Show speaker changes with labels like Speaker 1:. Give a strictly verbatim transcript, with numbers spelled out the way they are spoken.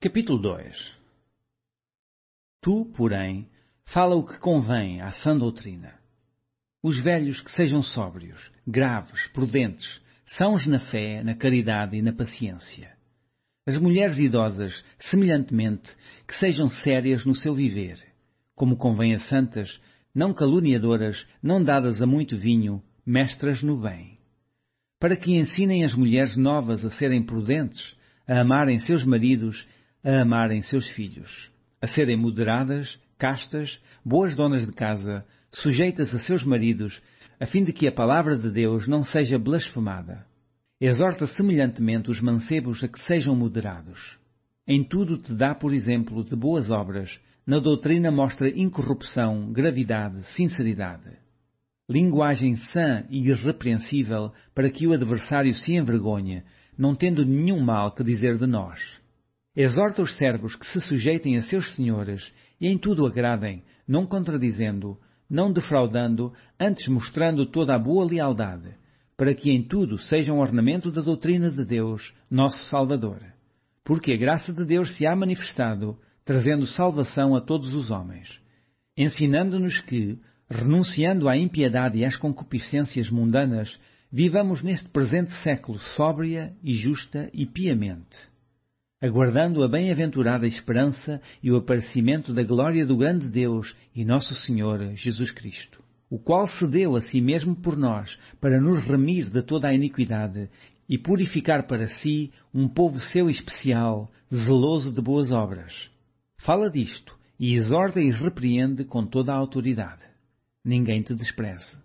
Speaker 1: Capítulo dois. Tu, porém, fala o que convém à sã doutrina. Os velhos que sejam sóbrios, graves, prudentes, sãos na fé, na caridade e na paciência. As mulheres idosas, semelhantemente, que sejam sérias no seu viver, como convém a santas, não caluniadoras, não dadas a muito vinho, mestras no bem. Para que ensinem as mulheres novas a serem prudentes, a amarem seus maridos, a amarem seus filhos, a serem moderadas, castas, boas donas de casa, sujeitas a seus maridos, a fim de que a palavra de Deus não seja blasfemada. Exorta semelhantemente os mancebos a que sejam moderados. Em tudo te dá, por exemplo, de boas obras, na doutrina mostra incorrupção, gravidade, sinceridade. Linguagem sã e irrepreensível para que o adversário se envergonhe, não tendo nenhum mal que dizer de nós. Exorta os servos que se sujeitem a seus senhores e em tudo agradem, não contradizendo, não defraudando, antes mostrando toda a boa lealdade, para que em tudo sejam ornamento da doutrina de Deus, nosso Salvador. Porque a graça de Deus se há manifestado, trazendo salvação a todos os homens, ensinando-nos que, renunciando à impiedade e às concupiscências mundanas, vivamos neste presente século sóbria e justa e piamente, aguardando a bem-aventurada esperança e o aparecimento da glória do grande Deus e nosso Senhor Jesus Cristo, o qual se deu a si mesmo por nós para nos remir de toda a iniquidade e purificar para si um povo seu especial, zeloso de boas obras. Fala disto e exorta e repreende com toda a autoridade. Ninguém te despreze.